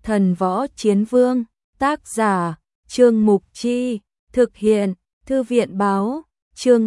Thần Võ Chiến Vương, tác giả, Trương Mục Chi, thực hiện, Thư viện Báo, chương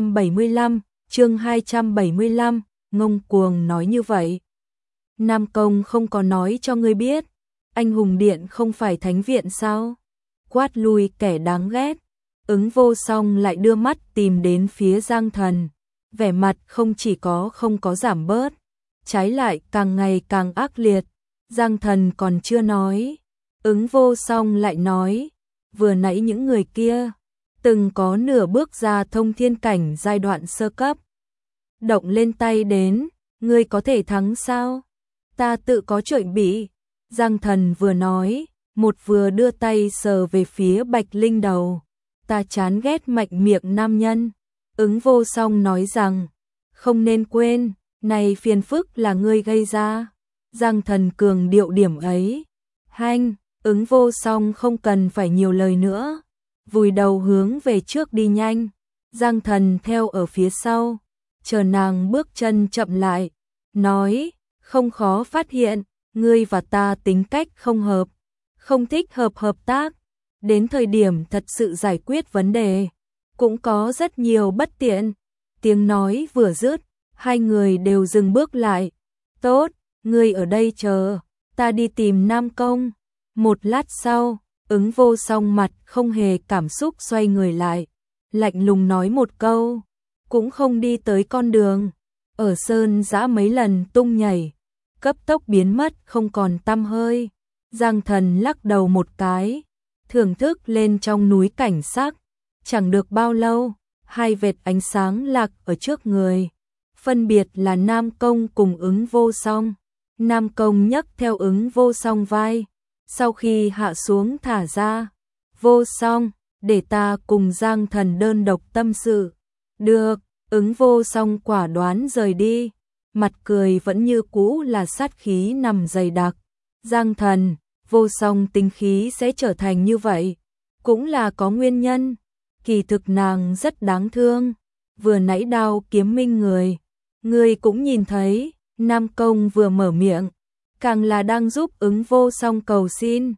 275, ngông cuồng nói như vậy. Nam Công không có nói cho ngươi biết, anh hùng điện không phải thánh viện sao? Quát lui kẻ đáng ghét. Ứng Vô Song lại đưa mắt tìm đến phía Giang Thần, vẻ mặt không chỉ không có giảm bớt, trái lại càng ngày càng ác liệt. Giang Thần còn chưa nói, Ứng Vô Song lại nói, vừa nãy những người kia từng có nửa bước ra thông thiên cảnh giai đoạn sơ cấp. Động lên tay đến, ngươi có thể thắng sao? Ta tự có chuẩn bị. Giang Thần vừa nói, một vừa đưa tay sờ về phía Bạch Linh đầu. Ta chán ghét mạnh miệng nam nhân. Ứng Vô Song nói rằng, không nên quên, này phiền phức là ngươi gây ra. Giang Thần cường điệu điểm ấy. Hanh, Ứng Vô Song không cần phải nhiều lời nữa, vùi đầu hướng về trước đi nhanh. Giang Thần theo ở phía sau, chờ nàng bước chân chậm lại, nói, không khó phát hiện, ngươi và ta tính cách không hợp, không thích hợp tác, đến thời điểm thật sự giải quyết vấn đề, cũng có rất nhiều bất tiện. Tiếng nói vừa dứt, hai người đều dừng bước lại. Tốt, ngươi ở đây chờ, ta đi tìm Nam Công. Một lát sau, Ứng Vô Song mặt không hề cảm xúc xoay người lại, lạnh lùng nói một câu, cũng không đi tới con đường. Ở sơn dã mấy lần tung nhảy, cấp tốc biến mất không còn tăm hơi. Giang Thần lắc đầu một cái, thưởng thức lên trong núi cảnh sắc. Chẳng được bao lâu, hai vệt ánh sáng lạc ở trước người, phân biệt là Nam Công cùng Ứng Vô Song. Nam Công nhấc theo Ứng Vô Song vai, sau khi hạ xuống thả ra. Vô Song, để ta cùng Giang Thần đơn độc tâm sự. Được. Ứng Vô Song quả đoán rời đi, mặt cười vẫn như cũ là sát khí nằm dày đặc. Giang Thần, Vô Song tính khí sẽ trở thành như vậy, cũng là có nguyên nhân. Kỳ thực nàng rất đáng thương, vừa nãy đao kiếm minh người cũng nhìn thấy. Nam Công vừa mở miệng, càng là đang giúp Ứng Vô Song cầu xin.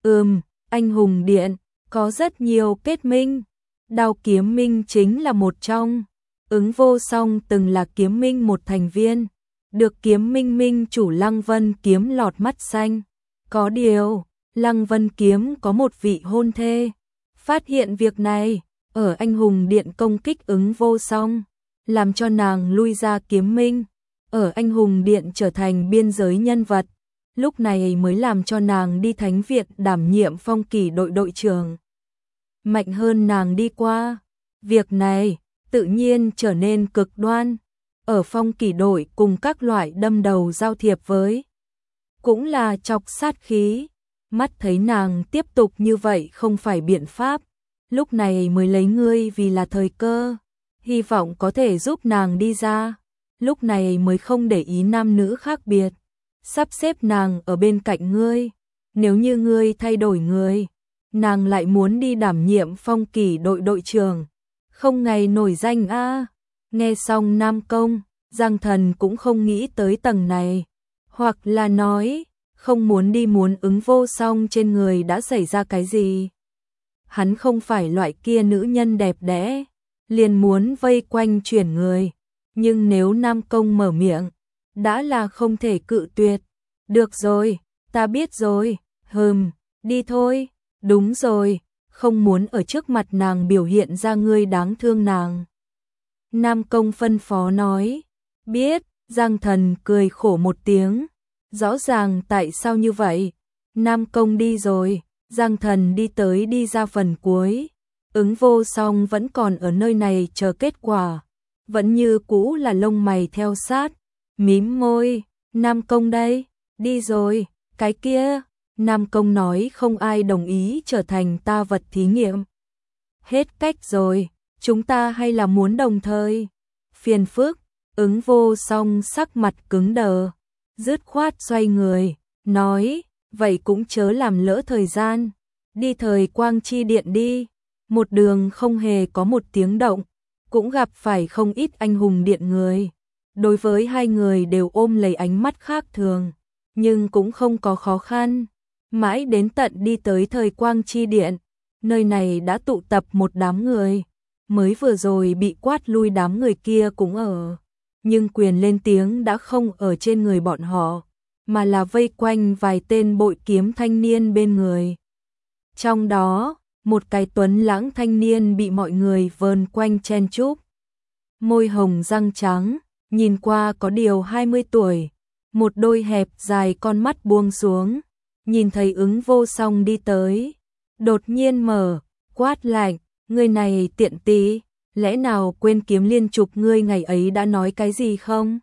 Anh hùng điện có rất nhiều kết minh, đao kiếm minh chính là một trong. Ứng Vô Song từng là kiếm minh một thành viên, được kiếm minh minh chủ Lăng Vân Kiếm lọt mắt xanh. Có điều, Lăng Vân Kiếm có một vị hôn thê. Phát hiện việc này, ở anh hùng điện công kích Ứng Vô Song, làm cho nàng lui ra kiếm minh, ở anh hùng điện trở thành biên giới nhân vật. Lúc này mới làm cho nàng đi thánh viện đảm nhiệm phong kỳ đội trưởng. Mạnh hơn nàng đi qua. Việc này tự nhiên trở nên cực đoan, ở phong kỳ đội cùng các loại đâm đầu giao thiệp với, cũng là chọc sát khí. Mắt thấy nàng tiếp tục như vậy không phải biện pháp, lúc này mới lấy ngươi vì là thời cơ, hy vọng có thể giúp nàng đi ra. Lúc này mới không để ý nam nữ khác biệt, sắp xếp nàng ở bên cạnh ngươi. Nếu như ngươi thay đổi người, nàng lại muốn đi đảm nhiệm phong kỳ đội trưởng, không ngày nổi danh a. Nghe xong Nam Công, Giang Thần cũng không nghĩ tới tầng này, hoặc là nói, không muốn đi muốn Ứng Vô Song trên người đã xảy ra cái gì. Hắn không phải loại kia nữ nhân đẹp đẽ, liền muốn vây quanh chuyển người, nhưng nếu Nam Công mở miệng, đã là không thể cự tuyệt. Được rồi, ta biết rồi, đi thôi. Đúng rồi, không muốn ở trước mặt nàng biểu hiện ra ngươi đáng thương nàng. Nam Công phân phó nói. Biết. Giang Thần cười khổ một tiếng, rõ ràng tại sao như vậy. Nam Công đi rồi, Giang Thần đi ra phần cuối. Ứng Vô Song vẫn còn ở nơi này chờ kết quả, vẫn như cũ là lông mày theo sát, mím môi. Nam Công đây, đi rồi. Cái kia, Nam Công nói không ai đồng ý trở thành ta vật thí nghiệm. Hết cách rồi, chúng ta hay là muốn đồng thời. Phiền phức. Ứng Vô Song sắc mặt cứng đờ, dứt khoát xoay người, nói, vậy cũng chớ làm lỡ thời gian, đi thời quang chi điện đi. Một đường không hề có một tiếng động, cũng gặp phải không ít anh hùng điện người. Đối với hai người đều ôm lấy ánh mắt khác thường, nhưng cũng không có khó khăn. Mãi đến tận đi tới Thời Quang Chi Điện, nơi này đã tụ tập một đám người, mới vừa rồi bị quát lui đám người kia cũng ở, nhưng quyền lên tiếng đã không ở trên người bọn họ, mà là vây quanh vài tên bội kiếm thanh niên bên người. Trong đó, một cái tuấn lãng thanh niên bị mọi người vờn quanh chen chúc. Môi hồng răng trắng, nhìn qua có điều 20 tuổi, một đôi hẹp dài con mắt buông xuống, nhìn thấy Ứng Vô Song đi tới, đột nhiên mở, quát lạnh, người này tiện tí, lẽ nào quên Kiếm Liên Trục ngươi ngày ấy đã nói cái gì không?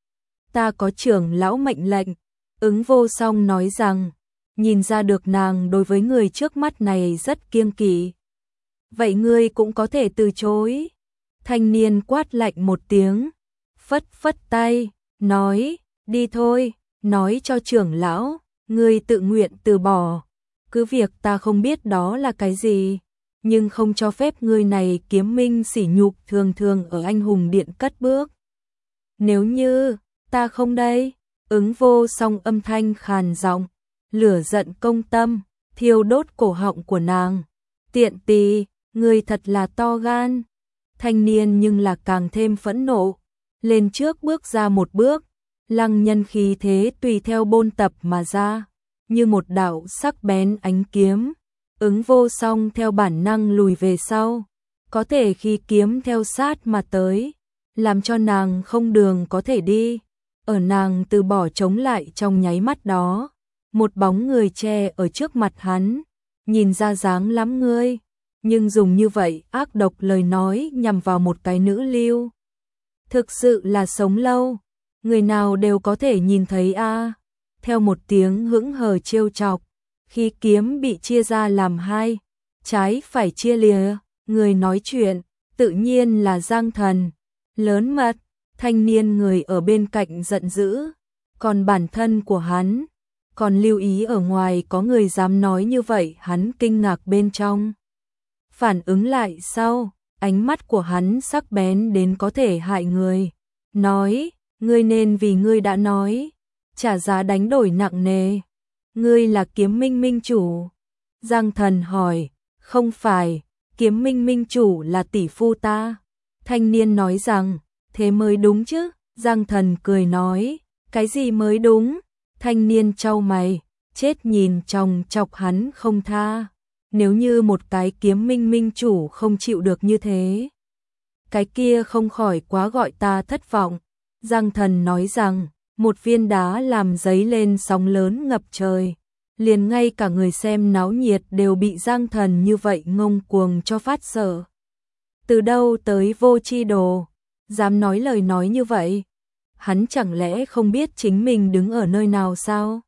Ta có trưởng lão mệnh lệnh, Ứng Vô Song nói rằng, nhìn ra được nàng đối với người trước mắt này rất kiêng kỵ. Vậy ngươi cũng có thể từ chối. Thanh niên quát lạnh một tiếng, phất phất tay, nói, đi thôi, nói cho trưởng lão, ngươi tự nguyện từ bỏ. Cứ việc ta không biết đó là cái gì, nhưng không cho phép ngươi này kiếm minh sỉ nhục thường thường ở Anh Hùng Điện cất bước. Nếu như, ta không đây, Ứng Vô Song âm thanh khàn giọng, lửa giận công tâm, thiêu đốt cổ họng của nàng. Tiện tì, ngươi thật là to gan. Thanh niên nhưng là càng thêm phẫn nộ, lên trước bước ra một bước, lăng nhân khí thế tùy theo bôn tập mà ra, như một đạo sắc bén ánh kiếm. Ứng Vô Song theo bản năng lùi về sau, có thể khi kiếm theo sát mà tới, làm cho nàng không đường có thể đi. Ở nàng từ bỏ chống lại trong nháy mắt đó, một bóng người che ở trước mặt hắn, nhìn ra dáng lắm ngươi, nhưng dùng như vậy ác độc lời nói nhằm vào một cái nữ lưu. Thực sự là sống lâu, người nào đều có thể nhìn thấy a. Theo một tiếng hững hờ trêu chọc, khi kiếm bị chia ra làm hai, trái phải chia lìa, người nói chuyện tự nhiên là Giang Thần. Lớn mật, thanh niên người ở bên cạnh giận dữ, còn bản thân của hắn còn lưu ý ở ngoài có người dám nói như vậy, hắn kinh ngạc bên trong. Phản ứng lại sau, ánh mắt của hắn sắc bén đến có thể hại người, nói, ngươi nên vì ngươi đã nói, trả giá đánh đổi nặng nề. Ngươi là Kiếm Minh minh chủ? Giang Thần hỏi. Không phải, Kiếm Minh minh chủ là tỷ phu ta. Thanh niên nói rằng, thế mới đúng chứ. Giang Thần cười nói, cái gì mới đúng? Thanh niên chau mày, chết nhìn chòng chọc hắn không tha. Nếu như một cái Kiếm Minh minh chủ không chịu được như thế, cái kia không khỏi quá gọi ta thất vọng. Giang Thần nói rằng, một viên đá làm dấy lên sóng lớn ngập trời, liền ngay cả người xem náo nhiệt đều bị Giang Thần như vậy ngông cuồng cho phát sợ. Từ đâu tới vô tri đồ, dám nói lời nói như vậy? Hắn chẳng lẽ không biết chính mình đứng ở nơi nào sao?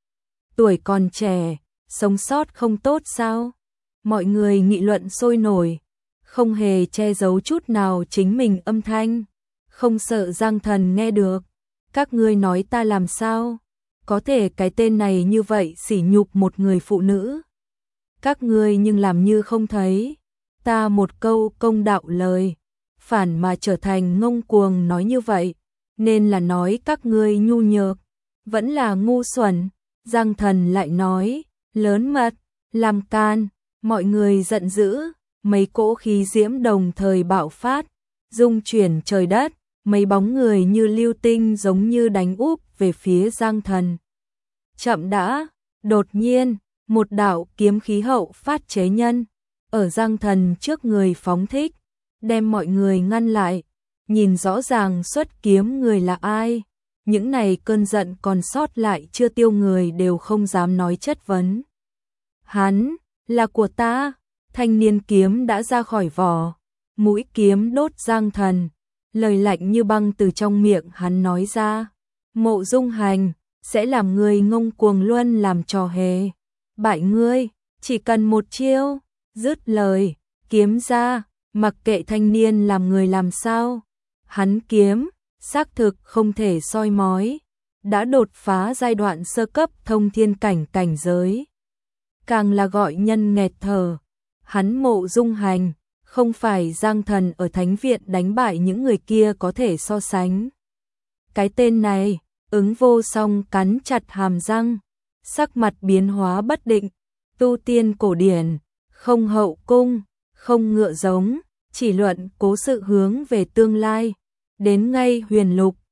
Tuổi còn trẻ, sống sót không tốt sao? Mọi người nghị luận sôi nổi, không hề che giấu chút nào chính mình âm thanh, không sợ Giang Thần nghe được. Các ngươi nói ta làm sao? Có thể cái tên này như vậy sỉ nhục một người phụ nữ. Các ngươi nhưng làm như không thấy. Ta một câu công đạo lời, phản mà trở thành ngông cuồng nói như vậy. Nên là nói các ngươi nhu nhược, vẫn là ngu xuẩn. Giang Thần lại nói, lớn mật, làm can. Mọi người giận dữ, mấy cỗ khí diễm đồng thời bạo phát, rung chuyển trời đất. Mấy bóng người như lưu tinh giống như đánh úp về phía Giang Thần. Chậm đã, đột nhiên, một đạo kiếm khí hậu phát chế nhân, ở Giang Thần trước người phóng thích, đem mọi người ngăn lại, nhìn rõ ràng xuất kiếm người là ai. Những này cơn giận còn sót lại chưa tiêu người đều không dám nói chất vấn. Hắn, là của ta, thanh niên kiếm đã ra khỏi vỏ, mũi kiếm đốt Giang Thần. Lời lạnh như băng từ trong miệng hắn nói ra, Mộ Dung Hành, sẽ làm người ngông cuồng luôn làm trò hề. Bại ngươi, chỉ cần một chiêu, dứt lời, kiếm ra, mặc kệ thanh niên làm người làm sao. Hắn kiếm, xác thực không thể soi mói, đã đột phá giai đoạn sơ cấp thông thiên cảnh cảnh giới. Càng là gọi nhân nghẹt thở, hắn Mộ Dung Hành, không phải Giang Thần ở Thánh Viện đánh bại những người kia có thể so sánh. Cái tên này, Ứng Vô Song cắn chặt hàm răng, sắc mặt biến hóa bất định, tu tiên cổ điển, không hậu cung, không ngựa giống, chỉ luận cố sự hướng về tương lai, đến ngay huyền lục,